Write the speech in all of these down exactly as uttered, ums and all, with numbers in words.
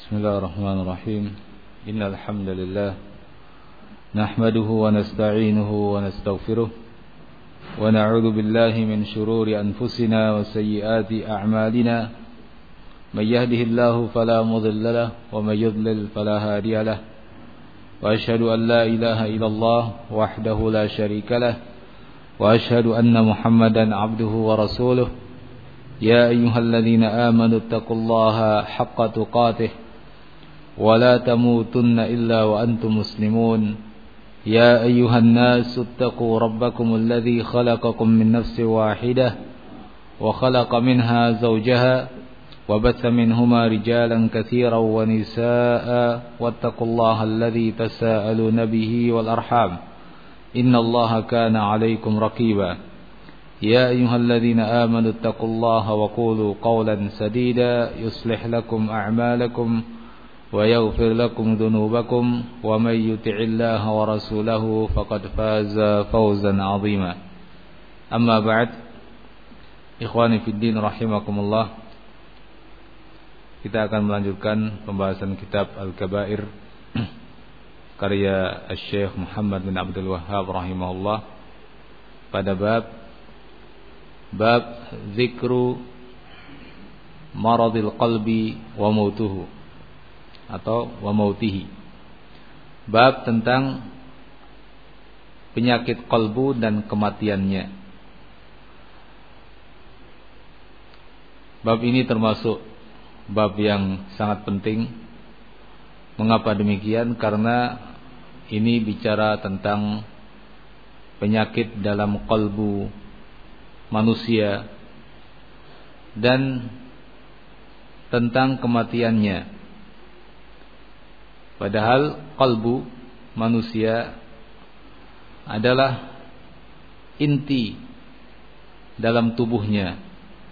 بسم الله الرحمن الرحيم إن الحمد لله نحمده ونستعينه ونستغفره ونعوذ بالله من شرور أنفسنا وسيئات أعمالنا من يهده الله فلا مضل له ومن يضلل فلا هادي له وأشهد أن لا إله إلا الله وحده لا شريك له وأشهد أن محمدا عبده ورسوله يا أيها الذين آمنوا اتقوا الله حق تقاته ولا تموتن إلا وأنتم مسلمون يا أيها الناس اتقوا ربكم الذي خلقكم من نفس واحدة وخلق منها زوجها وبث منهما رجالا كثيرا ونساء واتقوا الله الذي تساءلون به والأرحام إن الله كان عليكم رقيبا يا أيها الذين آمنوا اتقوا الله وقولوا قولا سديدا يصلح لكم أعمالكم ويغفر لكم ذنوبكم ومن يطع الله ورسوله فقد فاز فوزا عظيما أما بعد إخواني في الدين رحمكم الله. Kita akan melanjutkan pembahasan kitab Al-Kabair karya Syekh Muhammad bin Abdul Wahhab rahimahullah pada bab bab zikru maradil qalbi wa mautuhu atau wa mautihi. Bab tentang penyakit kalbu dan kematiannya. Bab ini termasuk bab yang sangat penting. Mengapa demikian? Karena ini bicara tentang penyakit dalam kalbu manusia dan tentang kematiannya. Padahal kalbu manusia adalah inti dalam tubuhnya.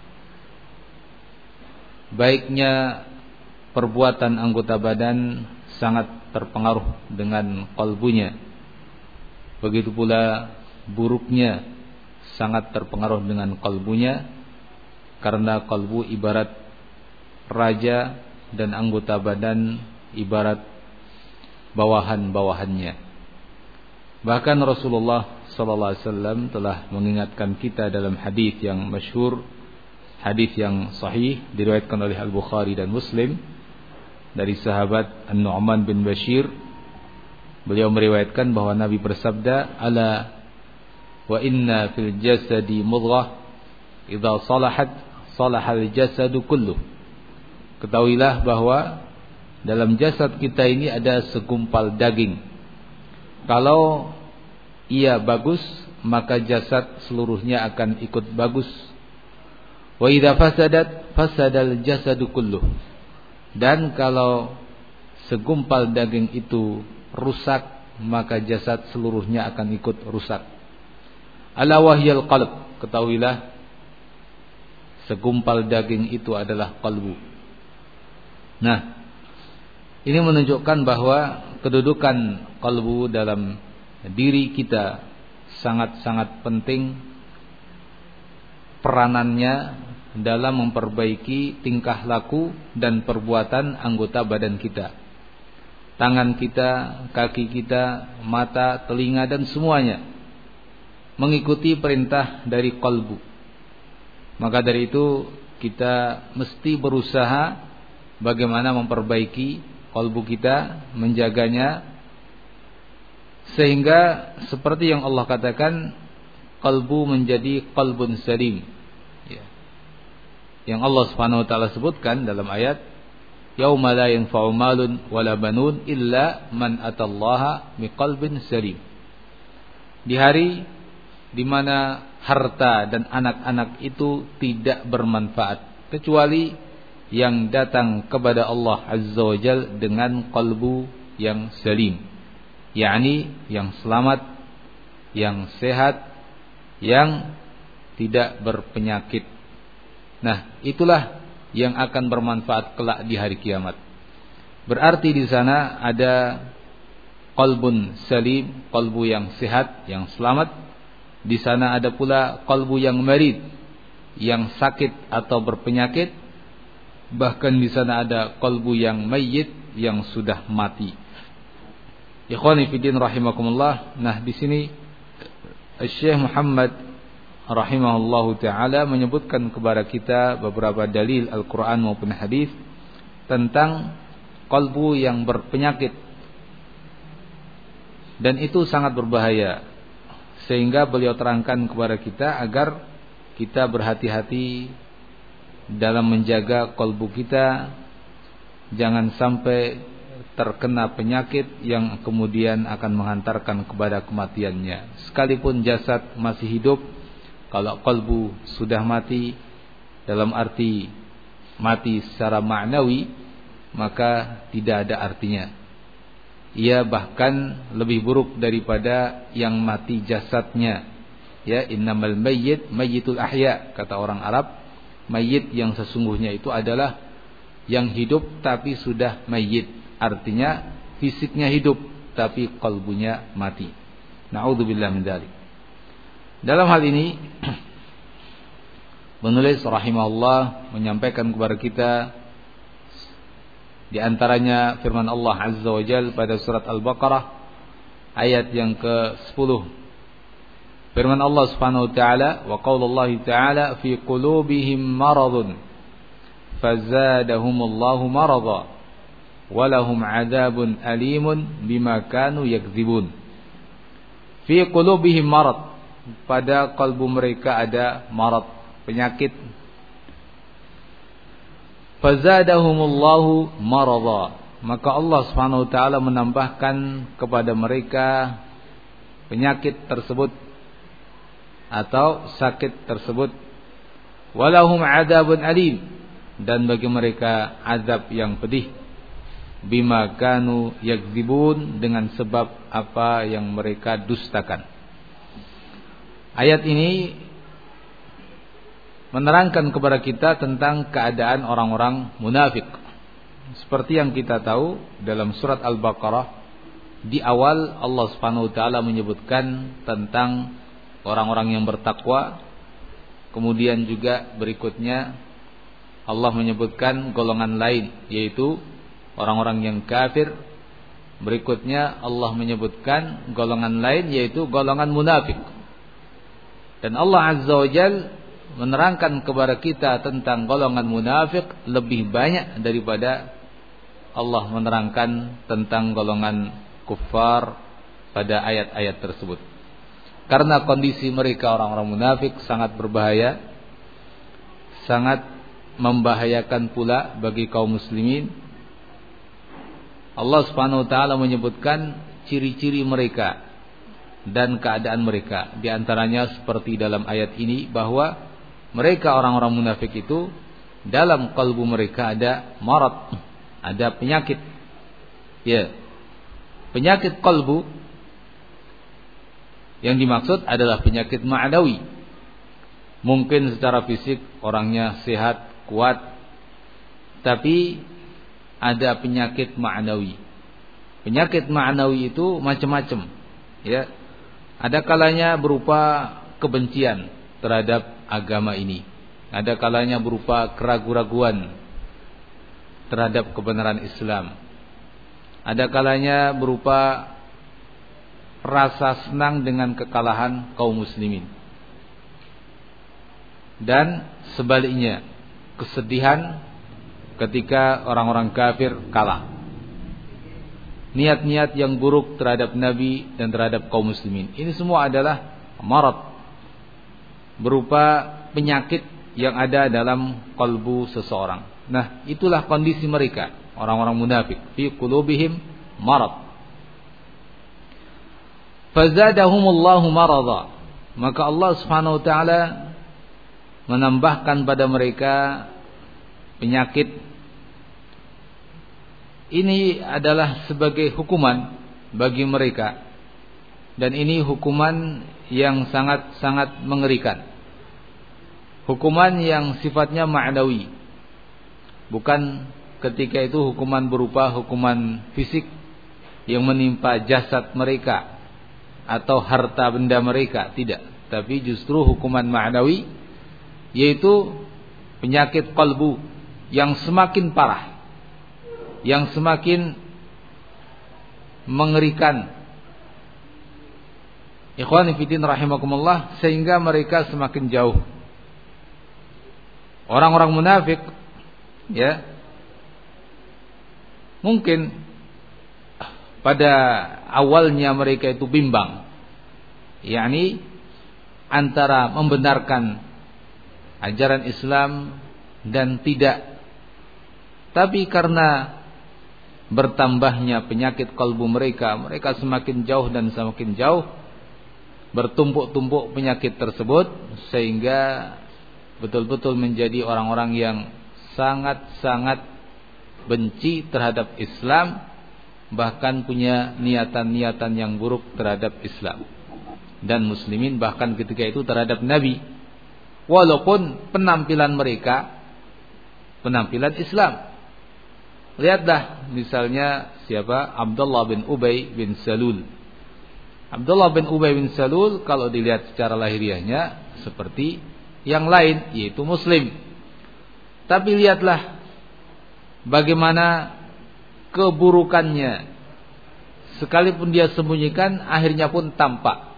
Baiknya perbuatan anggota badan sangat terpengaruh dengan kalbunya. Begitu pula buruknya sangat terpengaruh dengan kalbunya, karena kalbu ibarat raja dan anggota badan ibarat bawahan-bawahannya. Bahkan Rasulullah sallallahu alaihi wasallam telah mengingatkan kita dalam hadis yang masyhur, hadis yang sahih diriwayatkan oleh Al-Bukhari dan Muslim dari sahabat An-Nu'man bin Bashir. Beliau meriwayatkan bahwa Nabi bersabda, "Ala wa inna fil jasadi mudghah idza salahat salahal jasadu kulluh." Ketahuilah bahwa dalam jasad kita ini ada segumpal daging. Kalau ia bagus, maka jasad seluruhnya akan ikut bagus. Wa idza fasadat fasadal jasadu kulluh. Dan kalau segumpal daging itu rusak, maka jasad seluruhnya akan ikut rusak. Ala wahyal qalb, ketahuilah segumpal daging itu adalah kalbu. Nah, ini menunjukkan bahwa kedudukan kalbu dalam diri kita sangat-sangat penting, peranannya dalam memperbaiki tingkah laku dan perbuatan anggota badan kita. Tangan kita, kaki kita, mata, telinga dan semuanya mengikuti perintah dari kalbu. Maka dari itu kita mesti berusaha bagaimana memperbaiki kalbu kita, menjaganya, sehingga seperti yang Allah katakan, kalbu menjadi qalbun salim, ya. Yang Allah Subhanahu wa taala sebutkan dalam ayat, yauma la yanfa'u malun wala banun illa man atallaha biqalbin salim. Di hari di mana harta dan anak-anak itu tidak bermanfaat kecuali yang datang kepada Allah Azza wa Jal dengan kalbu yang salim, yakni yang selamat, yang sehat, yang tidak berpenyakit. Nah, itulah yang akan bermanfaat kelak di hari kiamat. Berarti di sana ada qalbun salim, kalbu yang sehat, yang selamat. Di sana ada pula kalbu yang marid, yang sakit atau berpenyakit. bahkan di sana ada qalbu yang mayyit, yang sudah mati. Ikhwani fillah rahimakumullah. Nah, di sini Syekh Muhammad rahimahullahu taala menyebutkan kepada kita beberapa dalil Al-Qur'an maupun hadis tentang qalbu yang berpenyakit, dan itu sangat berbahaya, sehingga beliau terangkan kepada kita agar kita berhati-hati dalam menjaga qalbu kita, jangan sampai terkena penyakit yang kemudian akan menghantarkan kepada kematiannya. Sekalipun jasad masih hidup, kalau qalbu sudah mati, dalam arti mati secara ma'nawi, maka tidak ada artinya. Ia bahkan lebih buruk daripada yang mati jasadnya. Ya, innamal mayyit mayyitul ahya, kata orang Arab. Mayyit yang sesungguhnya itu adalah yang hidup tapi sudah mayyit. Artinya fisiknya hidup tapi qalbunya mati. Na'udzubillah min dzalik. Dalam hal ini penulis rahimahullah menyampaikan kepada kita di antaranya firman Allah Azza wa Jalla pada surat Al-Baqarah ayat yang ke sepuluh. Firman Allah Subhanahu wa taala, wa qaulullahi taala fi qulubihim maradun fazadahumullahu marada walahum adzabun alimun bima kanu yakdzibun. Fi qulubihim marad, pada kalbu mereka ada marad, penyakit. Fazadahumullahu marada, maka Allah Subhanahu wa taala menambahkan kepada mereka penyakit tersebut atau sakit tersebut. Walahum adzabun alim, dan bagi mereka azab yang pedih. Bima kanu yakdzibun, dengan sebab apa yang mereka dustakan. Ayat ini menerangkan kepada kita tentang keadaan orang-orang munafik. Seperti yang kita tahu dalam surat Al-Baqarah, di awal Allah Subhanahu wa taala menyebutkan tentang orang-orang yang bertakwa. Kemudian juga berikutnya Allah menyebutkan golongan lain, yaitu orang-orang yang kafir. Berikutnya Allah menyebutkan golongan lain, yaitu golongan munafik. Dan Allah Azza wa Jalla menerangkan kepada kita tentang golongan munafik lebih banyak daripada Allah menerangkan tentang golongan kuffar pada ayat-ayat tersebut. Karena kondisi mereka orang-orang munafik sangat berbahaya, sangat membahayakan pula bagi kaum muslimin. Allah Subhanahu wa taala menyebutkan ciri-ciri mereka dan keadaan mereka. Di antaranya seperti dalam ayat ini, bahwa mereka orang-orang munafik itu dalam kalbu mereka ada marad, ada penyakit. Ya. Penyakit kalbu yang dimaksud adalah penyakit ma'nawi. Mungkin secara fisik orangnya sehat, kuat, tapi ada penyakit ma'nawi. Penyakit ma'nawi itu macam-macam, ya. Ada kalanya berupa kebencian terhadap agama ini. Ada kalanya berupa keraguan-raguan terhadap kebenaran Islam. Ada kalanya berupa rasa senang dengan kekalahan kaum muslimin. Dan sebaliknya, kesedihan ketika orang-orang kafir kalah. Niat-niat yang buruk terhadap Nabi dan terhadap kaum muslimin. Ini semua adalah marad, berupa penyakit yang ada dalam kalbu seseorang. Nah, itulah kondisi mereka, orang-orang munafik. Fi qulubihim marad. Fazadahumullahu marada, maka Allah Subhanahu wa taala menambahkan pada mereka penyakit. Ini adalah sebagai hukuman bagi mereka, dan ini hukuman yang sangat-sangat mengerikan. Hukuman yang sifatnya ma'nawi, bukan ketika itu hukuman berupa hukuman fisik yang menimpa jasad mereka atau harta benda mereka, tidak. Tapi justru hukuman ma'nawi, yaitu penyakit qalbu, yang semakin parah, yang semakin mengerikan. Ikhwani fillah rahimakumullah, sehingga mereka semakin jauh. Orang-orang munafik, ya, mungkin pada awalnya mereka itu bimbang, yakni antara membenarkan ajaran Islam dan tidak. Tapi karena bertambahnya penyakit kalbu mereka, mereka semakin jauh dan semakin jauh, bertumpuk-tumpuk penyakit tersebut, sehingga betul-betul menjadi orang-orang yang sangat-sangat benci terhadap Islam, bahkan punya niatan-niatan yang buruk terhadap Islam dan muslimin, bahkan ketika itu terhadap Nabi, walaupun penampilan mereka penampilan Islam. Lihatlah misalnya siapa? Abdullah bin Ubay bin Salul. Abdullah bin Ubay bin Salul kalau dilihat secara lahiriahnya seperti yang lain, yaitu muslim. Tapi lihatlah bagaimana keburukannya. Sekalipun dia sembunyikan, akhirnya pun tampak.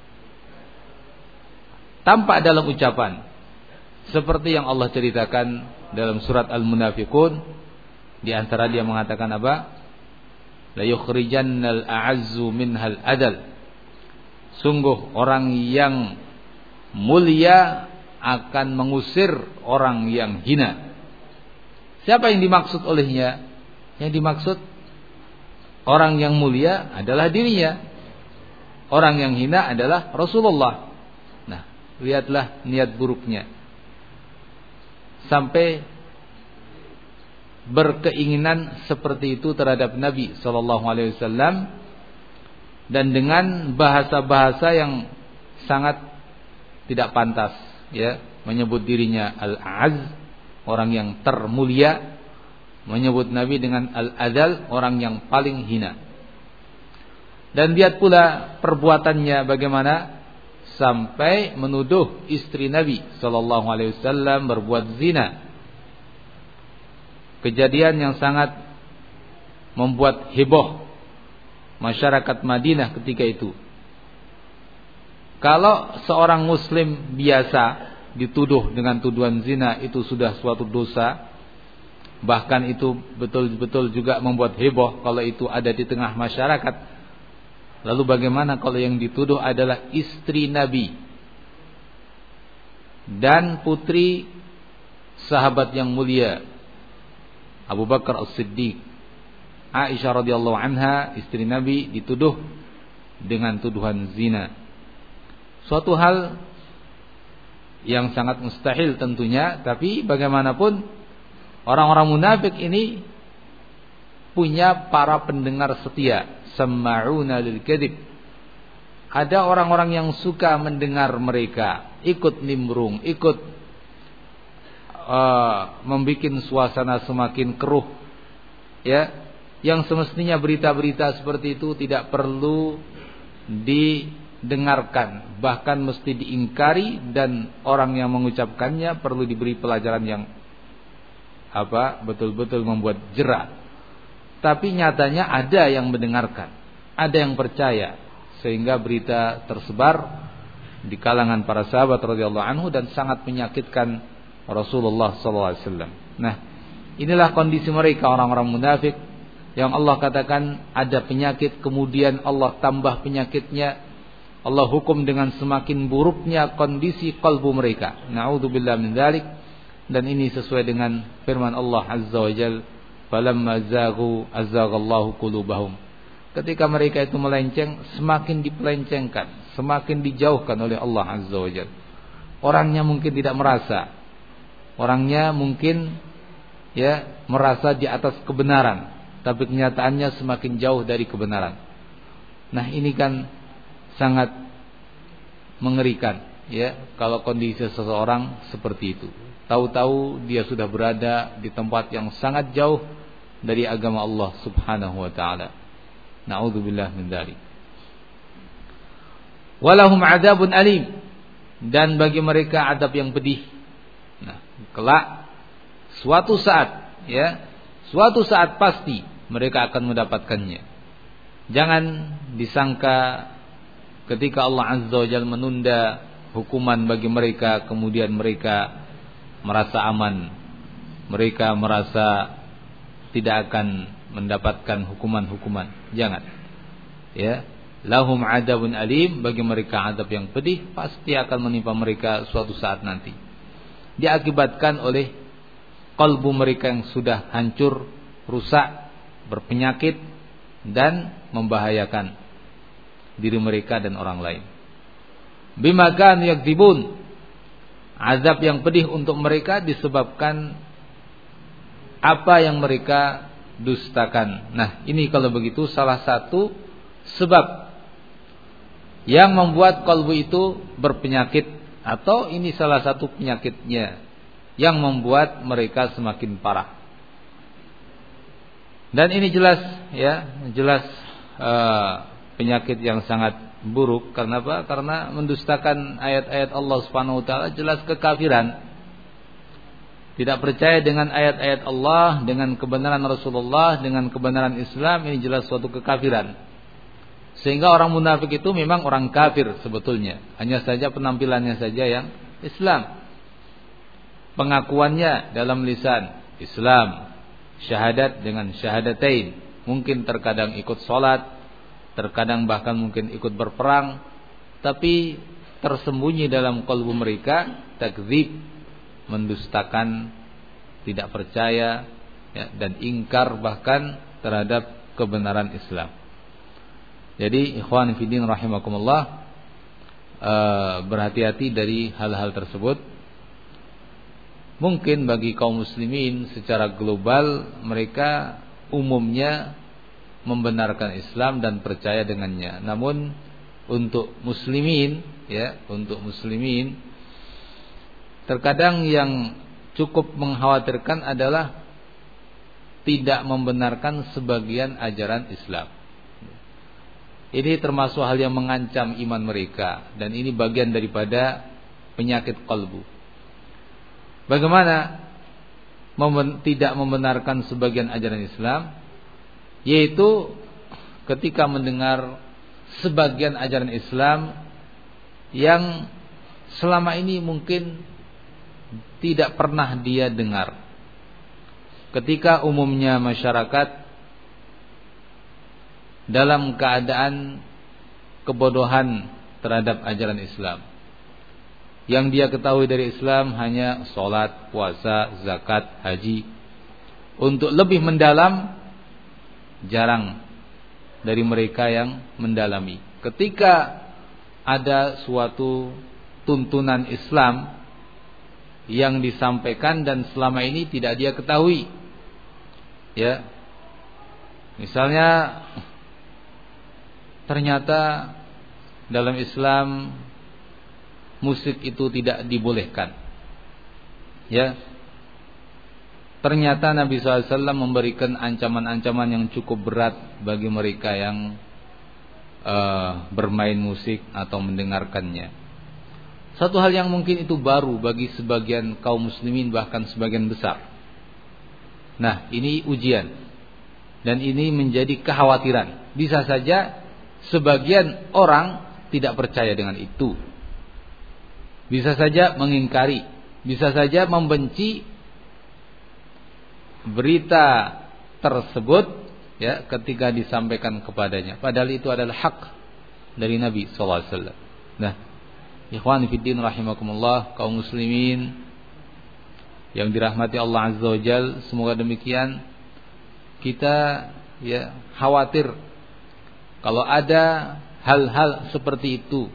Tampak dalam ucapan. Seperti yang Allah ceritakan dalam surat Al-Munafiqun. Di antara dia mengatakan apa? La yukhrijannal a'azzu minhal adal. Sungguh orang yang mulia akan mengusir orang yang hina. Siapa yang dimaksud olehnya? Yang dimaksud orang yang mulia adalah dirinya. Orang yang hina adalah Rasulullah. Nah, lihatlah niat buruknya. Sampai berkeinginan seperti itu terhadap Nabi sallallahu alaihi wasallam, dan dengan bahasa-bahasa yang sangat tidak pantas, ya, menyebut dirinya Al-A'az, orang yang termulia, menyebut Nabi dengan Al-Adal, orang yang paling hina. Dan lihat pula perbuatannya bagaimana, sampai menuduh istri Nabi sallallahu alaihi wasallam berbuat zina. Kejadian yang sangat membuat heboh masyarakat Madinah ketika itu. Kalau seorang muslim biasa dituduh dengan tuduhan zina, itu sudah suatu dosa. Bahkan itu betul-betul juga membuat heboh kalau itu ada di tengah masyarakat. Lalu bagaimana kalau yang dituduh adalah istri Nabi dan putri sahabat yang mulia, Abu Bakar As-Siddiq. Aisyah radhiyallahu anha, istri Nabi, dituduh dengan tuduhan zina. Suatu hal yang sangat mustahil tentunya, tapi bagaimanapun orang-orang munafik ini punya para pendengar setia, sama'una lil kadhib. Ada orang-orang yang suka mendengar mereka, ikut nimbrung, ikut uh, membikin suasana semakin keruh, ya. Yang semestinya berita-berita seperti itu tidak perlu didengarkan, bahkan mesti diingkari, dan orang yang mengucapkannya perlu diberi pelajaran yang apa betul-betul membuat jera. Tapi nyatanya ada yang mendengarkan, ada yang percaya, sehingga berita tersebar di kalangan para sahabat radhiyallahu anhu dan sangat menyakitkan Rasulullah sallallahu alaihi wasallam. Nah, inilah kondisi mereka, orang-orang munafik yang Allah katakan ada penyakit, kemudian Allah tambah penyakitnya. Allah hukum dengan semakin buruknya kondisi kalbu mereka. Na'udzubillah min dzalik. Dan ini sesuai dengan firman Allah Azza wa Jalla, falamma zaghu azaghallahu qulubahum. Ketika mereka itu melenceng, semakin dipelencengkan, semakin dijauhkan oleh Allah Azza wa Jalla. Orangnya mungkin tidak merasa, orangnya mungkin ya merasa di atas kebenaran, tapi kenyataannya semakin jauh dari kebenaran. Nah, ini kan sangat mengerikan, ya, kalau kondisi seseorang seperti itu. Tahu-tahu dia sudah berada di tempat yang sangat jauh dari agama Allah Subhanahu wa taala. Na'udzubillah min dzalik. Walahum 'adzabun alim, dan bagi mereka adab yang pedih. Nah, kelak Suatu saat, ya, suatu saat pasti mereka akan mendapatkannya. Jangan disangka ketika Allah Azza wa Jalla menunda hukuman bagi mereka, kemudian mereka merasa aman, mereka merasa tidak akan mendapatkan hukuman-hukuman. Jangan. Ya, lahum adabun alim, bagi mereka adab yang pedih pasti akan menimpa mereka suatu saat nanti. Diakibatkan oleh kalbu mereka yang sudah hancur, rusak, berpenyakit dan membahayakan diri mereka dan orang lain. Bima kanu yakdzibun, azab yang pedih untuk mereka disebabkan apa yang mereka dustakan. Nah, ini kalau begitu salah satu sebab yang membuat kalbu itu berpenyakit, atau ini salah satu penyakitnya yang membuat mereka semakin parah. Dan ini jelas, ya, jelas uh, penyakit yang sangat buruk. Karena apa? Karena mendustakan ayat-ayat Allah Subhanahu wa taala, jelas kekafiran. Tidak percaya dengan ayat-ayat Allah, dengan kebenaran Rasulullah, dengan kebenaran Islam, ini jelas suatu kekafiran. Sehingga orang munafik itu memang orang kafir sebetulnya, hanya saja penampilannya saja yang Islam. Pengakuannya dalam lisan Islam, syahadat dengan syahadatain, mungkin terkadang ikut sholat, terkadang bahkan mungkin ikut berperang, tapi tersembunyi dalam kalbu mereka takdzib, mendustakan, tidak percaya, ya, dan ingkar bahkan terhadap kebenaran Islam. Jadi ikhwan fillah rahimakumullah, uh, berhati-hati dari hal-hal tersebut. Mungkin bagi kaum muslimin secara global mereka umumnya membenarkan Islam dan percaya dengannya. Namun untuk muslimin, ya, untuk muslimin terkadang yang cukup mengkhawatirkan adalah tidak membenarkan sebagian ajaran Islam. Ini termasuk hal yang mengancam iman mereka, dan ini bagian daripada penyakit kalbu. Bagaimana memben- tidak membenarkan sebagian ajaran Islam? Yaitu ketika mendengar sebagian ajaran Islam yang selama ini mungkin tidak pernah dia dengar. Ketika umumnya masyarakat dalam keadaan kebodohan terhadap ajaran Islam, yang dia ketahui dari Islam hanya sholat, puasa, zakat, haji. Untuk lebih mendalam, jarang dari mereka yang mendalami. Ketika ada suatu tuntunan Islam yang disampaikan dan selama ini tidak dia ketahui, ya, misalnya ternyata dalam Islam musik itu tidak dibolehkan, ya, ternyata Nabi shallallahu alaihi wasallam memberikan ancaman-ancaman yang cukup berat bagi mereka yang uh, bermain musik atau mendengarkannya. Satu hal yang mungkin itu baru bagi sebagian kaum muslimin, bahkan sebagian besar. Nah, ini ujian, dan ini menjadi kekhawatiran. Bisa saja sebagian orang tidak percaya dengan itu, bisa saja mengingkari, bisa saja membenci berita tersebut, ya, ketika disampaikan kepadanya, padahal itu adalah hak dari Nabi shallallahu alaihi wasallam. Nah, ikhwan fiddin rahimakumullah, kaum muslimin yang dirahmati Allah Azza wa Jalla, semoga demikian. Kita, ya, khawatir kalau ada hal-hal seperti itu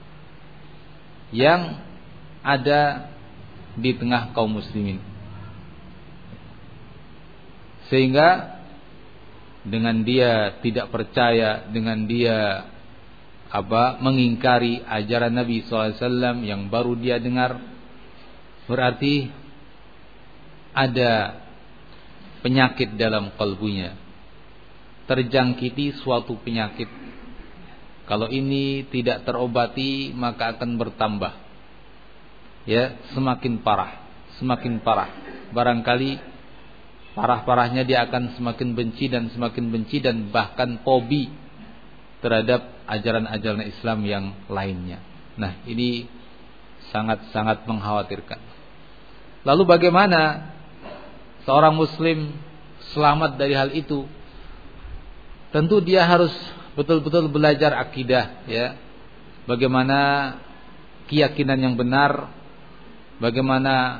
yang ada di tengah kaum muslimin, sehingga dengan dia tidak percaya, dengan dia apa mengingkari ajaran Nabi shallallahu alaihi wasallam yang baru dia dengar, berarti ada penyakit dalam kalbunya, terjangkiti suatu penyakit. Kalau ini tidak terobati maka akan bertambah, ya, semakin parah, semakin parah. barangkali parah-parahnya dia akan semakin benci dan semakin benci dan bahkan fobi terhadap ajaran-ajaran Islam yang lainnya. Nah, ini sangat-sangat mengkhawatirkan. Lalu bagaimana seorang muslim selamat dari hal itu? Tentu dia harus betul-betul belajar akidah, ya. Bagaimana keyakinan yang benar, bagaimana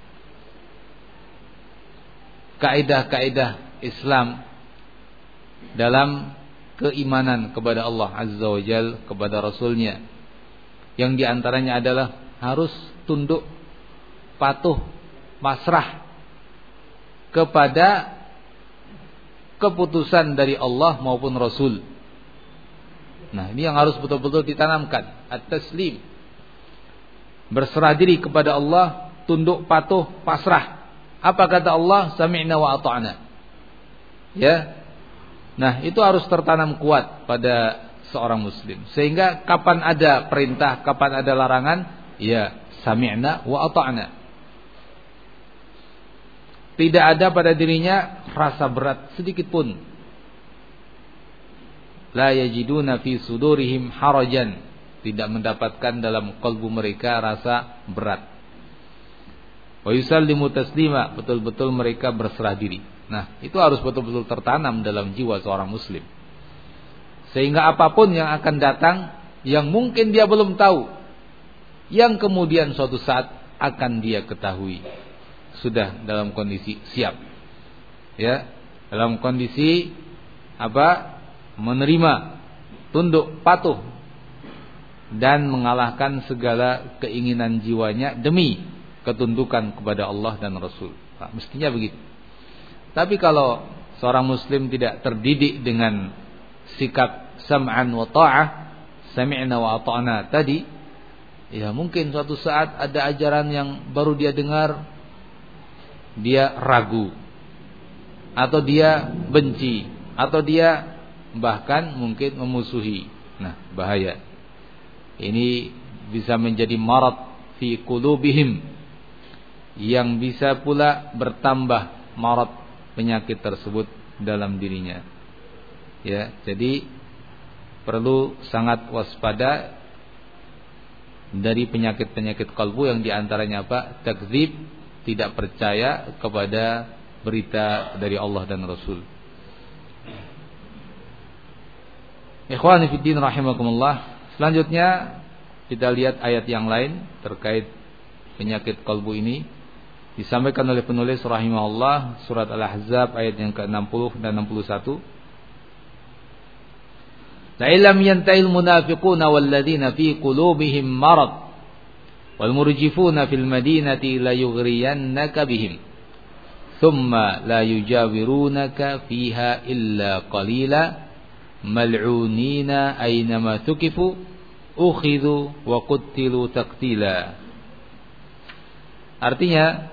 kaidah-kaidah Islam dalam keimanan kepada Allah Azza wa Jalla, kepada Rasulnya, yang diantaranya adalah harus tunduk, patuh, pasrah kepada keputusan dari Allah maupun Rasul. Nah, ini yang harus betul-betul ditanamkan, at-taslim, berserah diri kepada Allah, tunduk, patuh, pasrah. Apa kata Allah? Sami'na wa ata'na. Ya. Nah, itu harus tertanam kuat pada seorang muslim. Sehingga kapan ada perintah, kapan ada larangan, ya sami'na wa ata'na. Tidak ada pada dirinya rasa berat sedikit pun. La yajiduna fi sudurihim harajan. Tidak mendapatkan dalam kalbu mereka rasa berat. Wa yusallimu taslima. Betul-betul mereka berserah diri. Nah, itu harus betul-betul tertanam dalam jiwa seorang muslim. Sehingga apapun yang akan datang, yang mungkin dia belum tahu, yang kemudian suatu saat akan dia ketahui, sudah dalam kondisi siap, ya, dalam kondisi apa? Menerima, tunduk, patuh, dan mengalahkan segala keinginan jiwanya demi ketundukan kepada Allah dan Rasul. Nah, mestinya begitu. Tapi kalau seorang muslim tidak terdidik dengan sikap sam'an wa ta'ah, sami'na wa ata'na tadi, ya mungkin suatu saat ada ajaran yang baru dia dengar, dia ragu, atau dia benci, atau dia bahkan mungkin memusuhi. Nah, bahaya. Ini bisa menjadi marad fi qulubihim, yang bisa pula bertambah marad, penyakit tersebut dalam dirinya. Ya, jadi perlu sangat waspada dari penyakit-penyakit kalbu yang diantaranya apa? Takdzib, tidak percaya kepada berita dari Allah dan Rasul. Ikhwani fi din rahimakumullah. Selanjutnya kita lihat ayat yang lain terkait penyakit kalbu ini. Disampaikan oleh penulis rahimahullah, surat Al-Ahzab ayat yang ke enam puluh dan enam puluh satu. La illam yantahil munafiquna walladzina fi qulubihim marad wal murjifuna fil madinati la yughriyannaka bihim thumma la yujawirunaka fiha illa qalila mal'unina aynama tukifu ukhidhu wa qutilu taqtila. Artinya,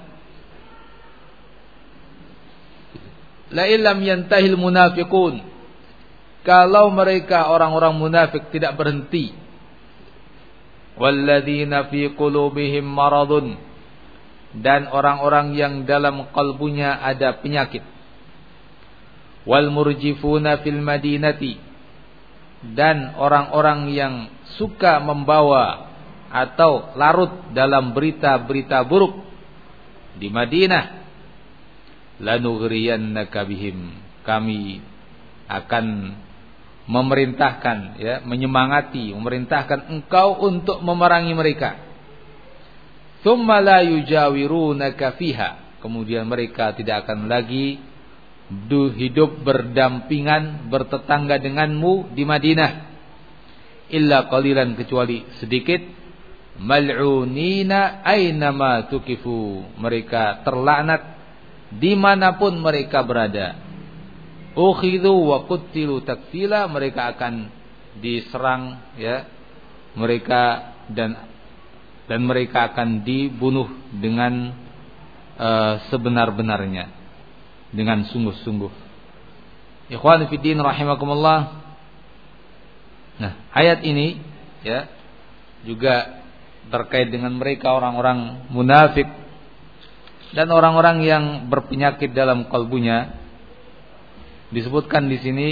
la illam yantahil munafiqun, kalau mereka orang-orang munafik tidak berhenti, walladzina fi qulubihim maradun, dan orang-orang yang dalam kalbunya ada penyakit, wal murjifuna fil madinati, dan orang-orang yang suka membawa atau larut dalam berita-berita buruk di Madinah, lanughriyannaka bihim, kami akan memerintahkan, ya, menyemangati, memerintahkan engkau untuk memerangi mereka. Tsumma la yujawirunaka fiha, kemudian mereka tidak akan lagi hidup berdampingan, bertetangga denganmu di Madinah, illa qalilan, kecuali sedikit, mal'unina aynama tukifu, mereka terlaknat dimanapun mereka berada, ukhidhu wa qutilu taktila, mereka akan diserang, ya, mereka dan dan mereka akan dibunuh dengan uh, sebenar-benarnya, dengan sungguh-sungguh. Ikhwan fillah rahimakumullah. Nah, ayat ini, ya, juga terkait dengan mereka orang-orang munafik Dan orang-orang yang berpenyakit dalam kalbunya disebutkan di sini,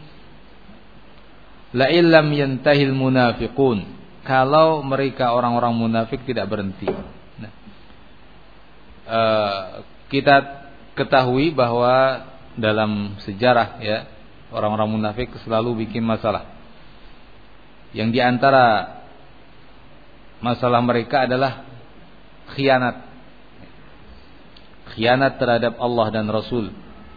la illam yantahil munafiqun, kalau mereka orang-orang munafik tidak berhenti. Nah, uh, kita ketahui bahwa dalam sejarah ya, orang-orang munafik selalu bikin masalah. Yang diantara masalah mereka adalah khianat. Khianat terhadap Allah dan Rasul.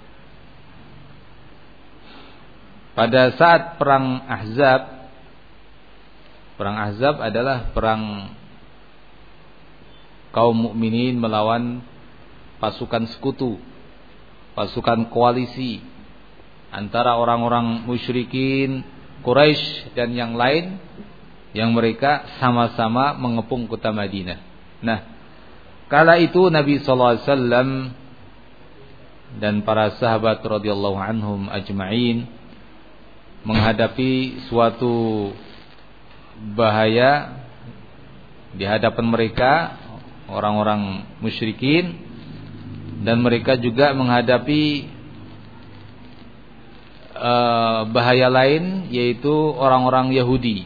Pada saat perang Ahzab, perang Ahzab adalah perang kaum mukminin melawan pasukan sekutu, pasukan koalisi antara orang-orang musyrikin Quraisy dan yang lain, yang mereka sama-sama mengepung kota Madinah. Nah, kala itu Nabi sallallahu alaihi wasallam dan para sahabat radhiyallahu anhum ajma'in menghadapi suatu bahaya di hadapan mereka, orang-orang musyrikin, dan mereka juga menghadapi uh, bahaya lain, yaitu orang-orang Yahudi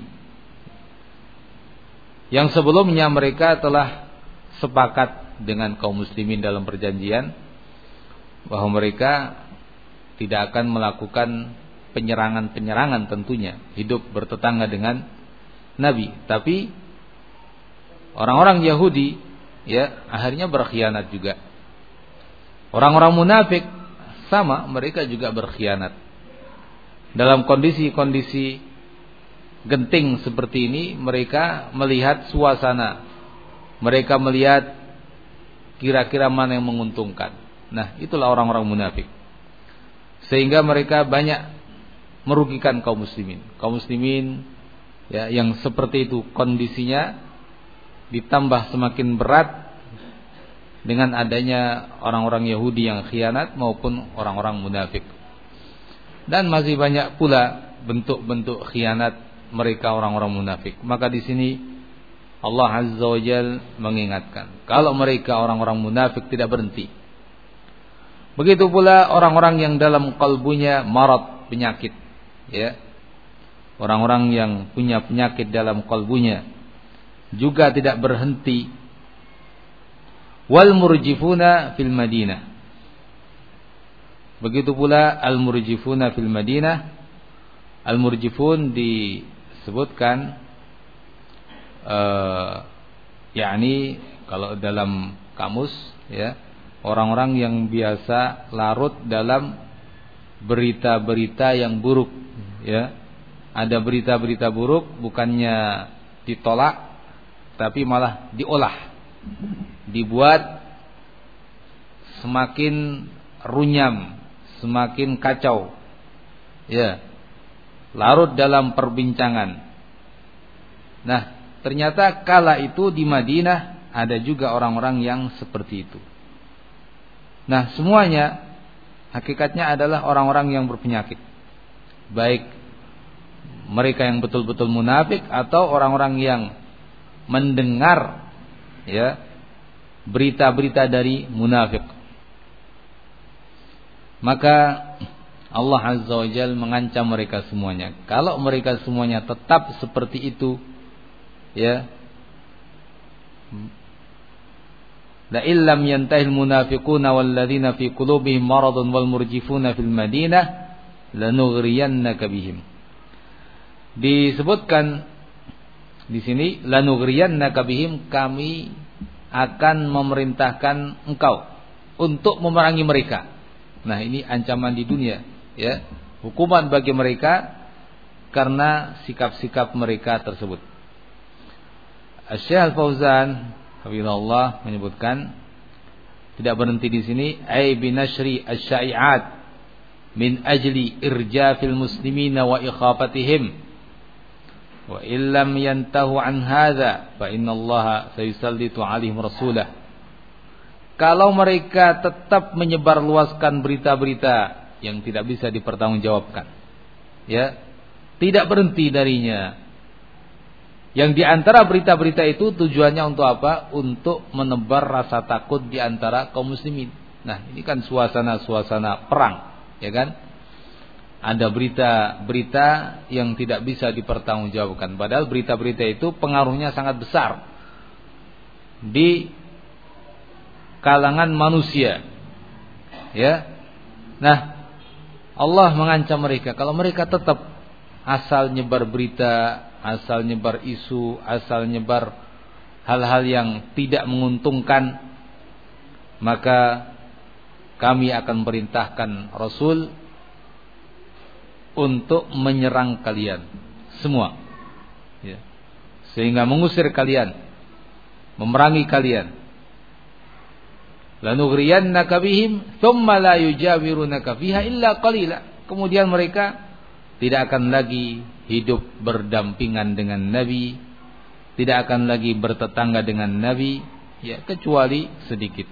yang sebelumnya mereka telah sepakat dengan kaum muslimin dalam perjanjian bahwa mereka tidak akan melakukan penyerangan-penyerangan, tentunya hidup bertetangga dengan Nabi. Tapi orang-orang Yahudi ya akhirnya berkhianat juga. Orang-orang munafik sama, mereka juga berkhianat. Dalam kondisi-kondisi genting seperti ini, mereka melihat suasana, mereka melihat kira-kira mana yang menguntungkan. Nah, itulah orang-orang munafik. Sehingga mereka banyak merugikan kaum muslimin. Kaum muslimin ya yang seperti itu kondisinya ditambah semakin berat dengan adanya orang-orang Yahudi yang khianat maupun orang-orang munafik. Dan masih banyak pula bentuk-bentuk khianat mereka orang-orang munafik. Maka di sini Allah Azza wa Jalla mengingatkan, kalau mereka orang-orang munafik tidak berhenti. Begitu pula orang-orang yang dalam kalbunya marad, penyakit, ya. Orang-orang yang punya penyakit dalam kalbunya juga tidak berhenti. Wal murjifuna fil Madinah. Begitu pula al murjifuna fil Madinah. Al murjifun disebutkan uh, yakni kalau dalam kamus ya, orang-orang yang biasa larut dalam berita-berita yang buruk ya. Ada berita-berita buruk bukannya ditolak tapi malah diolah, dibuat semakin runyam, semakin kacau. Ya. Larut dalam perbincangan. Nah, ternyata kala itu di Madinah ada juga orang-orang yang seperti itu. Nah, semuanya hakikatnya adalah orang-orang yang berpenyakit. Baik mereka yang betul-betul munafik atau orang-orang yang mendengar ya berita-berita dari munafik. Maka Allah Azza wa Jalla mengancam mereka semuanya. Kalau mereka semuanya tetap seperti itu, ya, la illam yantahil munafiquna walladzina fi qulubihim maradun wal murjifuna fil Madinah lanughriyannaka bihim. Disebutkan di sini lanughriyannaka bihim, kami akan memerintahkan engkau untuk memerangi mereka. Nah, ini ancaman di dunia, ya, hukuman bagi mereka karena sikap-sikap mereka tersebut. Asy-Syaikh Al-Fauzan hafizahullah menyebutkan, tidak berhenti di sini, ai binashri asy-syai'at min ajli irjafil muslimina wa ikhafatihim wa illam yantahu an hadza fa innallaha sayusallitu 'alaihim rasulah. Kalau mereka tetap menyebarluaskan berita-berita yang tidak bisa dipertanggungjawabkan, ya, tidak berhenti darinya, Yang di antara berita-berita itu tujuannya untuk apa? Untuk menebar rasa takut di antara kaum muslimin. Nah, ini kan suasana-suasana perang, ya kan? Ada berita-berita yang tidak bisa dipertanggungjawabkan. Padahal berita-berita itu pengaruhnya sangat besar di kalangan manusia. Ya. Nah, Allah mengancam mereka kalau mereka tetap asal nyebar berita, asal nyebar isu, asal nyebar hal-hal yang tidak menguntungkan, maka kami akan perintahkan Rasul untuk menyerang kalian semua, ya. Sehingga mengusir kalian, memerangi kalian. Lanughriyannaka bihim thumma la yujawirunaka fiha illa qalila. Kemudian mereka tidak akan lagi hidup berdampingan dengan Nabi, tidak akan lagi bertetangga dengan Nabi, ya, kecuali sedikit.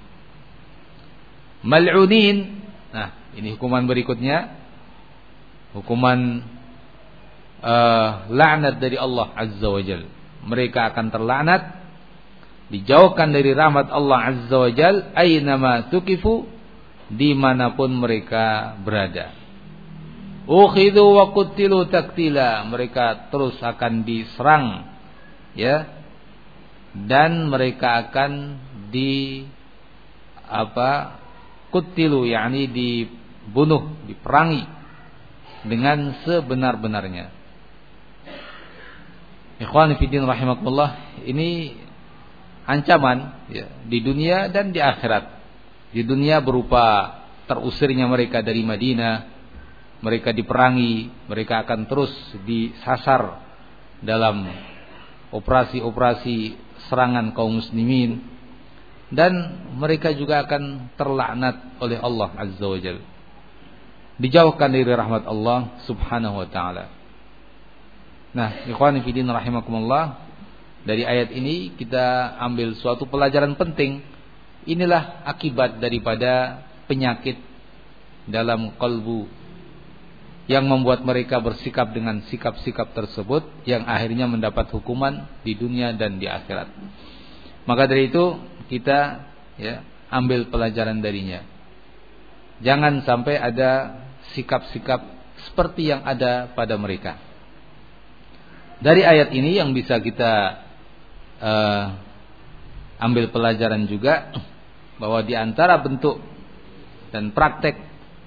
Mal'unin. Nah, ini hukuman berikutnya, hukuman uh, laknat dari Allah Azza wa Jal. Mereka akan terlaknat, dijauhkan dari rahmat Allah Azza wa Jal, aynama tukifu, dimanapun mereka berada. Ukhidhu wa qutilu taktila, mereka terus akan diserang, ya, dan mereka akan di apa qutilu, yakni dibunuh, diperangi dengan sebenar-benarnya. Ikhwan fillah rahimakumullah, ini ancaman, ya, di dunia dan di akhirat. Di dunia berupa terusirnya mereka dari Madinah, mereka diperangi, mereka akan terus disasar dalam operasi-operasi serangan kaum muslimin, dan mereka juga akan terlaknat oleh Allah Azza wa Jalla, dijauhkan dari rahmat Allah Subhanahu wa taala. Nah, ikhwani fillah rahimakumullah, dari ayat ini kita ambil suatu pelajaran penting. Inilah akibat daripada penyakit dalam kalbu yang membuat mereka bersikap dengan sikap-sikap tersebut, yang akhirnya mendapat hukuman di dunia dan di akhirat. Maka dari itu kita, ya, ambil pelajaran darinya. Jangan sampai ada sikap-sikap seperti yang ada pada mereka. Dari ayat ini yang bisa kita uh, ambil pelajaran juga, bahwa di antara bentuk dan praktek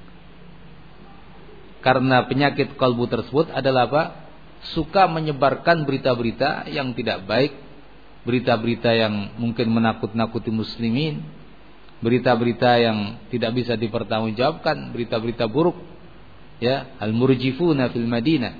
karena penyakit kalbu tersebut adalah apa? Suka menyebarkan berita-berita yang tidak baik, berita-berita yang mungkin menakut-nakuti muslimin, berita-berita yang tidak bisa dipertanggungjawabkan, berita-berita buruk, ya, al-murjifuna fil Madinah.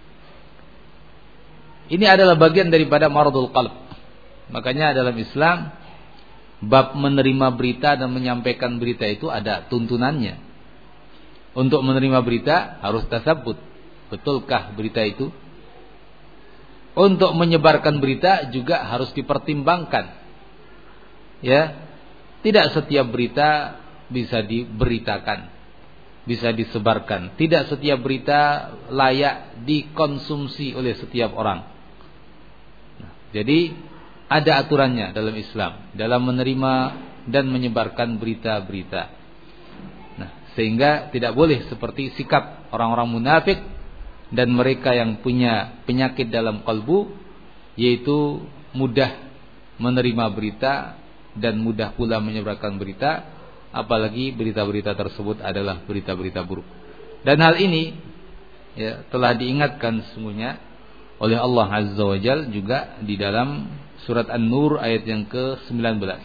Ini adalah bagian daripada maradul qalb. Makanya dalam Islam, bab menerima berita dan menyampaikan berita itu ada tuntunannya. Untuk menerima berita harus tasabbut, betulkah berita itu? Untuk menyebarkan berita juga harus dipertimbangkan, ya. Tidak setiap berita bisa diberitakan, bisa disebarkan. Tidak setiap berita layak dikonsumsi oleh setiap orang. Nah, jadi ada aturannya dalam Islam dalam menerima dan menyebarkan berita-berita. Sehingga tidak boleh seperti sikap orang-orang munafik dan mereka yang punya penyakit dalam kalbu, yaitu mudah menerima berita dan mudah pula menyebarkan berita, apalagi berita-berita tersebut adalah berita-berita buruk. Dan hal ini, ya, telah diingatkan sesungguhnya oleh Allah Azza wa Jalla juga di dalam surat An-Nur ayat yang ke sembilan belas.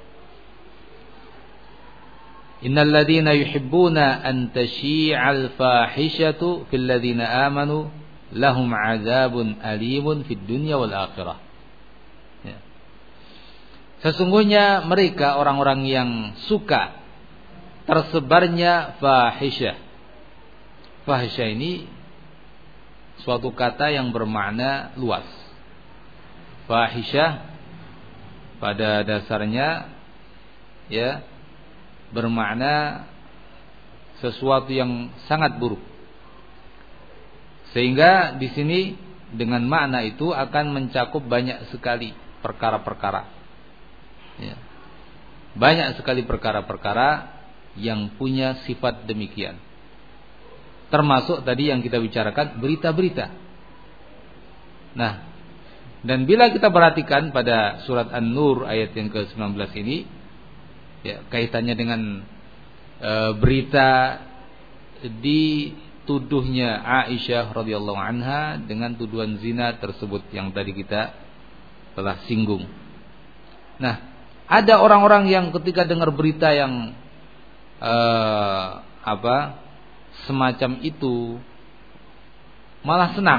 Innal ladzina yuhibbuna an tashi'al fahishatu fil ladzina amanu lahum 'adzabun alimun fid dunya wal akhirah. Ya. Sesungguhnya mereka orang-orang yang suka tersebarnya fahisyah. Fahisyah ini suatu kata yang bermakna luas. Fahisyah pada dasarnya, ya, bermakna sesuatu yang sangat buruk. Sehingga di sini dengan makna itu akan mencakup banyak sekali perkara-perkara. Ya. Banyak sekali perkara-perkara yang punya sifat demikian. Termasuk tadi yang kita bicarakan berita-berita. Nah, dan bila kita perhatikan pada surat An-Nur ayat yang ke sembilan belas ini, ya, kaitannya dengan e, berita dituduhnya Aisyah radhiyallahu anha dengan tuduhan zina tersebut yang tadi kita telah singgung. Nah, ada orang-orang yang ketika dengar berita yang e, apa semacam itu malah senang.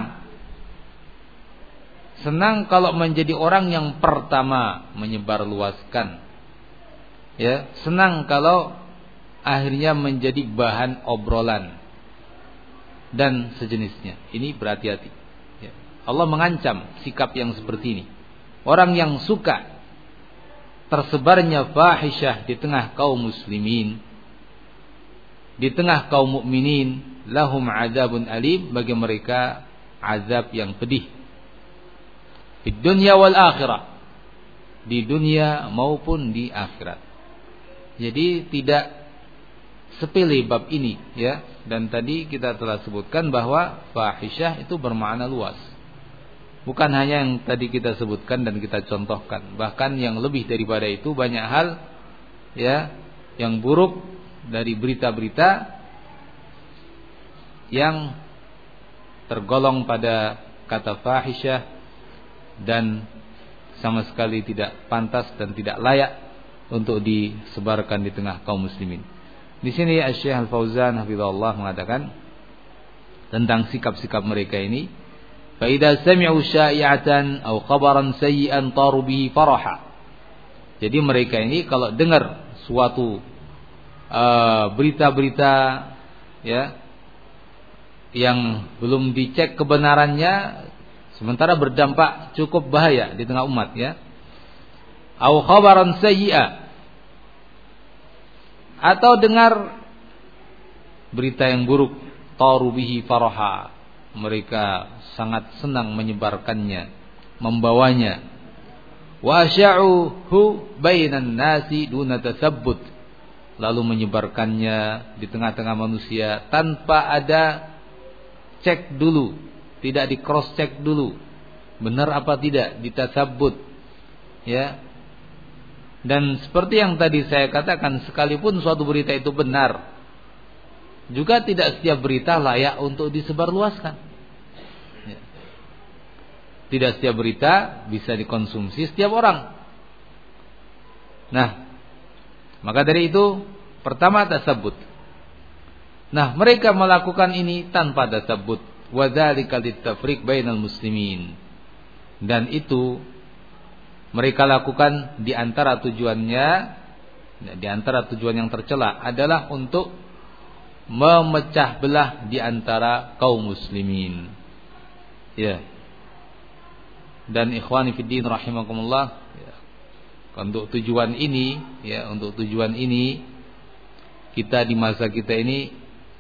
Senang kalau menjadi orang yang pertama menyebarluaskan. Ya, senang kalau akhirnya menjadi bahan obrolan dan sejenisnya. Ini berhati-hati. Ya. Allah mengancam sikap yang seperti ini. Orang yang suka tersebarnya fahisyah di tengah kaum muslimin, di tengah kaum mukminin, lahum adzabun alim, bagi mereka azab yang pedih. Di dunia wal akhirah, di dunia maupun di akhirat. Jadi tidak sepele bab ini, ya. Dan tadi kita telah sebutkan bahwa fahisyah itu bermakna luas. Bukan hanya yang tadi kita sebutkan dan kita contohkan, bahkan yang lebih daripada itu banyak hal, ya, yang buruk dari berita-berita yang tergolong pada kata fahisyah dan sama sekali tidak pantas dan tidak layak untuk disebarkan di tengah kaum muslimin. Di sini Asy-Syaikh Al-Fauzan hafizahullah mengatakan tentang sikap-sikap mereka ini, fa idza sami'u sya'i'atan aw khabaran sayyi'an taru bihi faraha. Jadi mereka ini kalau dengar suatu uh, berita-berita, ya, yang belum dicek kebenarannya, sementara berdampak cukup bahaya di tengah umat, ya. Au khabaran sayyi'a, atau dengar berita yang buruk, taru bihi faraha, mereka sangat senang menyebarkannya, membawanya. Wa asya'uhu bainan nasi duna tasabbut, lalu menyebarkannya di tengah-tengah manusia tanpa ada cek dulu, tidak di cross check dulu, benar apa tidak, ditasabbut, ya. Dan seperti yang tadi saya katakan, sekalipun suatu berita itu benar, juga tidak setiap berita layak untuk disebarluaskan, ya. Tidak setiap berita bisa dikonsumsi setiap orang. Nah, maka dari itu pertama tasabbut. Nah, mereka melakukan ini tanpa tasabbut. Wa dzalika litafriq bainal muslimin. Dan itu mereka lakukan di antara tujuannya, di antara tujuan yang tercela adalah untuk memecah belah di antara kaum muslimin. Ya. Dan ikhwani fiddin rahimakumullah, ya, untuk tujuan ini, ya, untuk tujuan ini kita di masa kita ini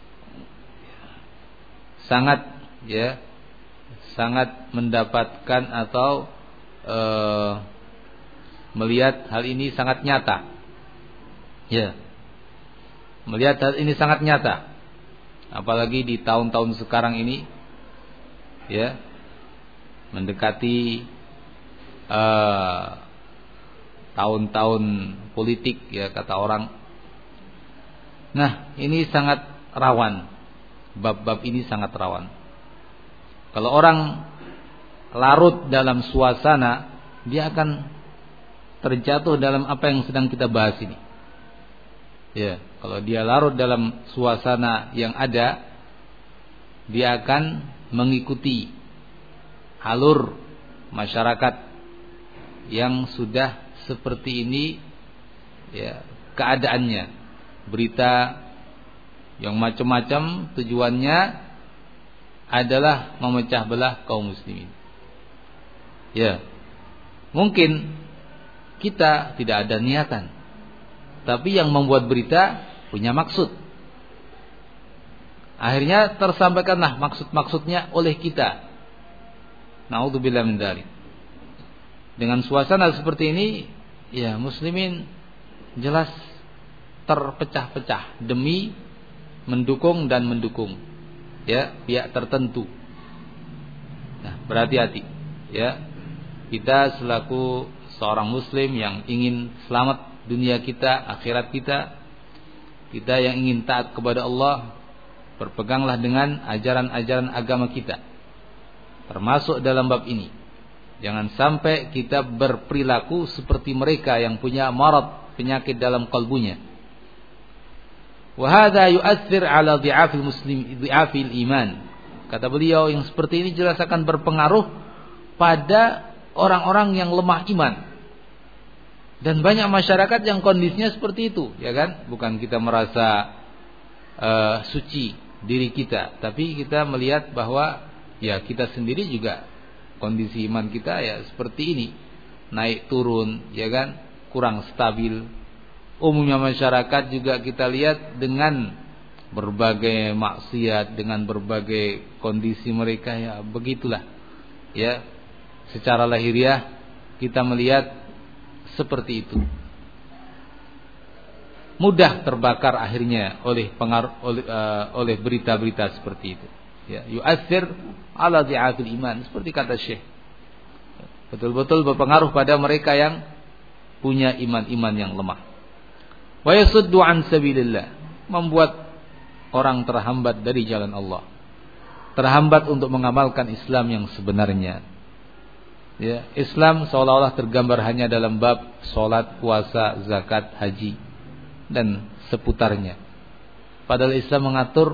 sangat, ya, sangat mendapatkan atau e, melihat hal ini sangat nyata, ya, melihat hal ini sangat nyata, apalagi di tahun-tahun sekarang ini, ya, mendekati e, tahun-tahun politik, ya, kata orang. Nah, ini sangat rawan, bab-bab ini sangat rawan. Kalau orang larut dalam suasana, dia akan terjatuh dalam apa yang sedang kita bahas ini. Ya, kalau dia larut dalam suasana yang ada, dia akan mengikuti alur masyarakat yang sudah seperti ini, ya, keadaannya. Berita yang macam-macam tujuannya adalah memecah belah kaum muslimin. Ya, mungkin kita tidak ada niatan, tapi yang membuat berita punya maksud. Akhirnya tersampaikanlah maksud-maksudnya oleh kita. Na'udzubillah min dzalik. Dengan suasana seperti ini, ya muslimin jelas terpecah-pecah demi mendukung dan mendukung ya pihak tertentu. Nah, berhati-hati ya. Kita selaku seorang muslim yang ingin selamat dunia kita, akhirat kita, kita yang ingin taat kepada Allah, berpeganglah dengan ajaran-ajaran agama kita. Termasuk dalam bab ini, jangan sampai kita berperilaku seperti mereka yang punya marad, penyakit dalam kalbunya. Wa hadza yu'athir 'ala dhi'afil muslim, dhi'afil iman. Kata beliau, yang seperti ini jelas akan berpengaruh pada orang-orang yang lemah iman. Dan banyak masyarakat yang kondisinya seperti itu, ya kan? Bukan kita merasa uh, suci diri kita, tapi kita melihat bahwa ya kita sendiri juga kondisi iman kita ya seperti ini, naik turun, ya kan, kurang stabil. Umumnya masyarakat juga kita lihat dengan berbagai maksiat, dengan berbagai kondisi mereka ya begitulah. Ya, secara lahiriah kita melihat seperti itu. Mudah terbakar akhirnya oleh pengaruh oleh, uh, oleh berita-berita seperti itu. Ya, yu'athir 'ala dhi'afil iman, seperti kata Syekh. Betul-betul berpengaruh pada mereka yang punya iman-iman yang lemah. Wa yasuddu 'an sabilillah, membuat orang terhambat dari jalan Allah. Terhambat untuk mengamalkan Islam yang sebenarnya. Ya, Islam seolah-olah tergambar hanya dalam bab salat, puasa, zakat, haji dan seputarnya. Padahal Islam mengatur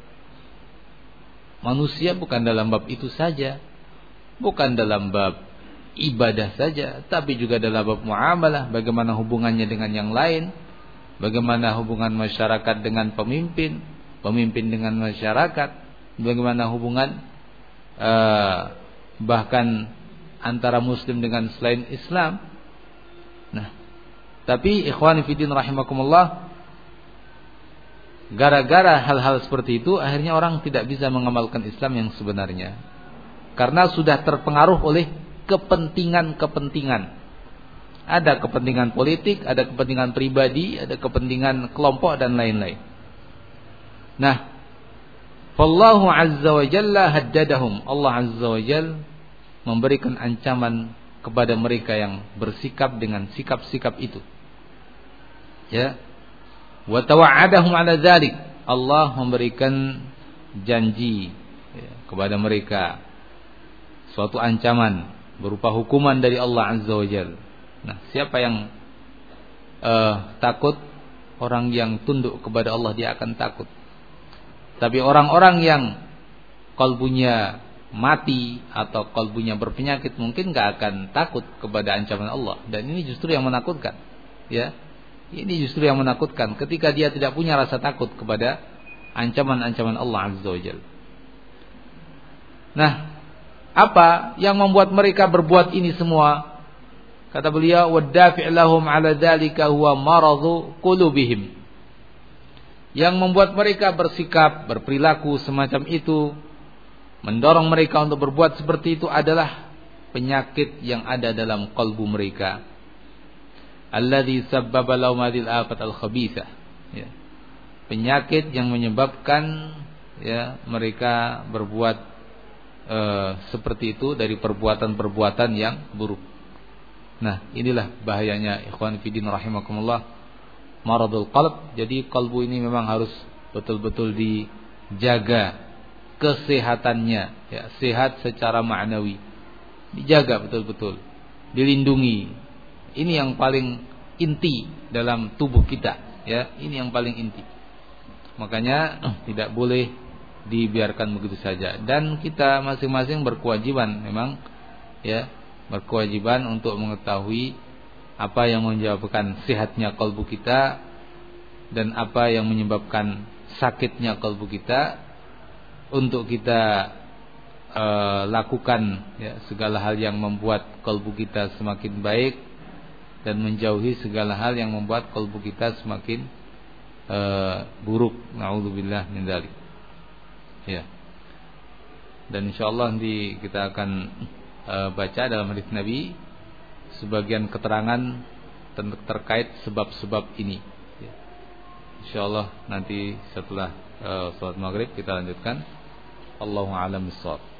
manusia bukan dalam bab itu saja, bukan dalam bab ibadah saja, tapi juga dalam bab muamalah, bagaimana hubungannya dengan yang lain, bagaimana hubungan masyarakat dengan pemimpin, pemimpin dengan masyarakat, bagaimana hubungan uh, bahkan antara muslim dengan selain Islam. Nah, tapi ikhwan fillah rahimakumullah, gara-gara hal-hal seperti itu akhirnya orang tidak bisa mengamalkan Islam yang sebenarnya, karena sudah terpengaruh oleh kepentingan-kepentingan. Ada kepentingan politik, ada kepentingan pribadi, ada kepentingan kelompok dan lain-lain. Nah, Wallahu azza wa jalla haddadahum. Allah azza wa jalla memberikan ancaman kepada mereka yang bersikap dengan sikap-sikap itu. Ya. Wa tawa'adahum 'ala dzalik. Allah memberikan janji ya, kepada mereka suatu ancaman berupa hukuman dari Allah azza wa jalla. Nah, siapa yang uh, takut? Orang yang tunduk kepada Allah dia akan takut. Tapi orang-orang yang kalbunya mati atau kalbunya berpenyakit mungkin gak akan takut kepada ancaman Allah. Dan ini justru yang menakutkan. Ya, ini justru yang menakutkan ketika dia tidak punya rasa takut kepada ancaman-ancaman Allah azza wa jalla. Nah, apa yang membuat mereka berbuat ini semua? Kata beliau, "Waddafi' lahum 'ala dzalika huwa maradhu qulubihim." Yang membuat mereka bersikap, berperilaku semacam itu, mendorong mereka untuk berbuat seperti itu adalah penyakit yang ada dalam kalbu mereka. Alladzi sabbaba lahum hadhil afat al-khabithah. Ya. Penyakit yang menyebabkan ya mereka berbuat uh, seperti itu dari perbuatan-perbuatan yang buruk. Nah, inilah bahayanya ikhwan fillah rahimakumullah. Maradul qalb. Jadi kalbu ini memang harus betul-betul dijaga kesehatannya, ya, sehat secara ma'nawi. Dijaga betul-betul, dilindungi. Ini yang paling inti dalam tubuh kita, ya. Ini yang paling inti. Makanya tidak boleh dibiarkan begitu saja. Dan kita masing-masing berkewajiban memang ya, berkewajiban untuk mengetahui apa yang menyebabkan sehatnya kalbu kita dan apa yang menyebabkan sakitnya kalbu kita, untuk kita e, lakukan ya, segala hal yang membuat kalbu kita semakin baik dan menjauhi segala hal yang membuat kalbu kita semakin e, buruk. Na'udzubillah min dzalik. Ya. Dan insyaallah nanti kita akan uh, baca dalam hadis Nabi sebagian keterangan terkait sebab-sebab ini. Ya. Insyaallah nanti setelah uh, salat maghrib kita lanjutkan. Allahu a'lam bissawab.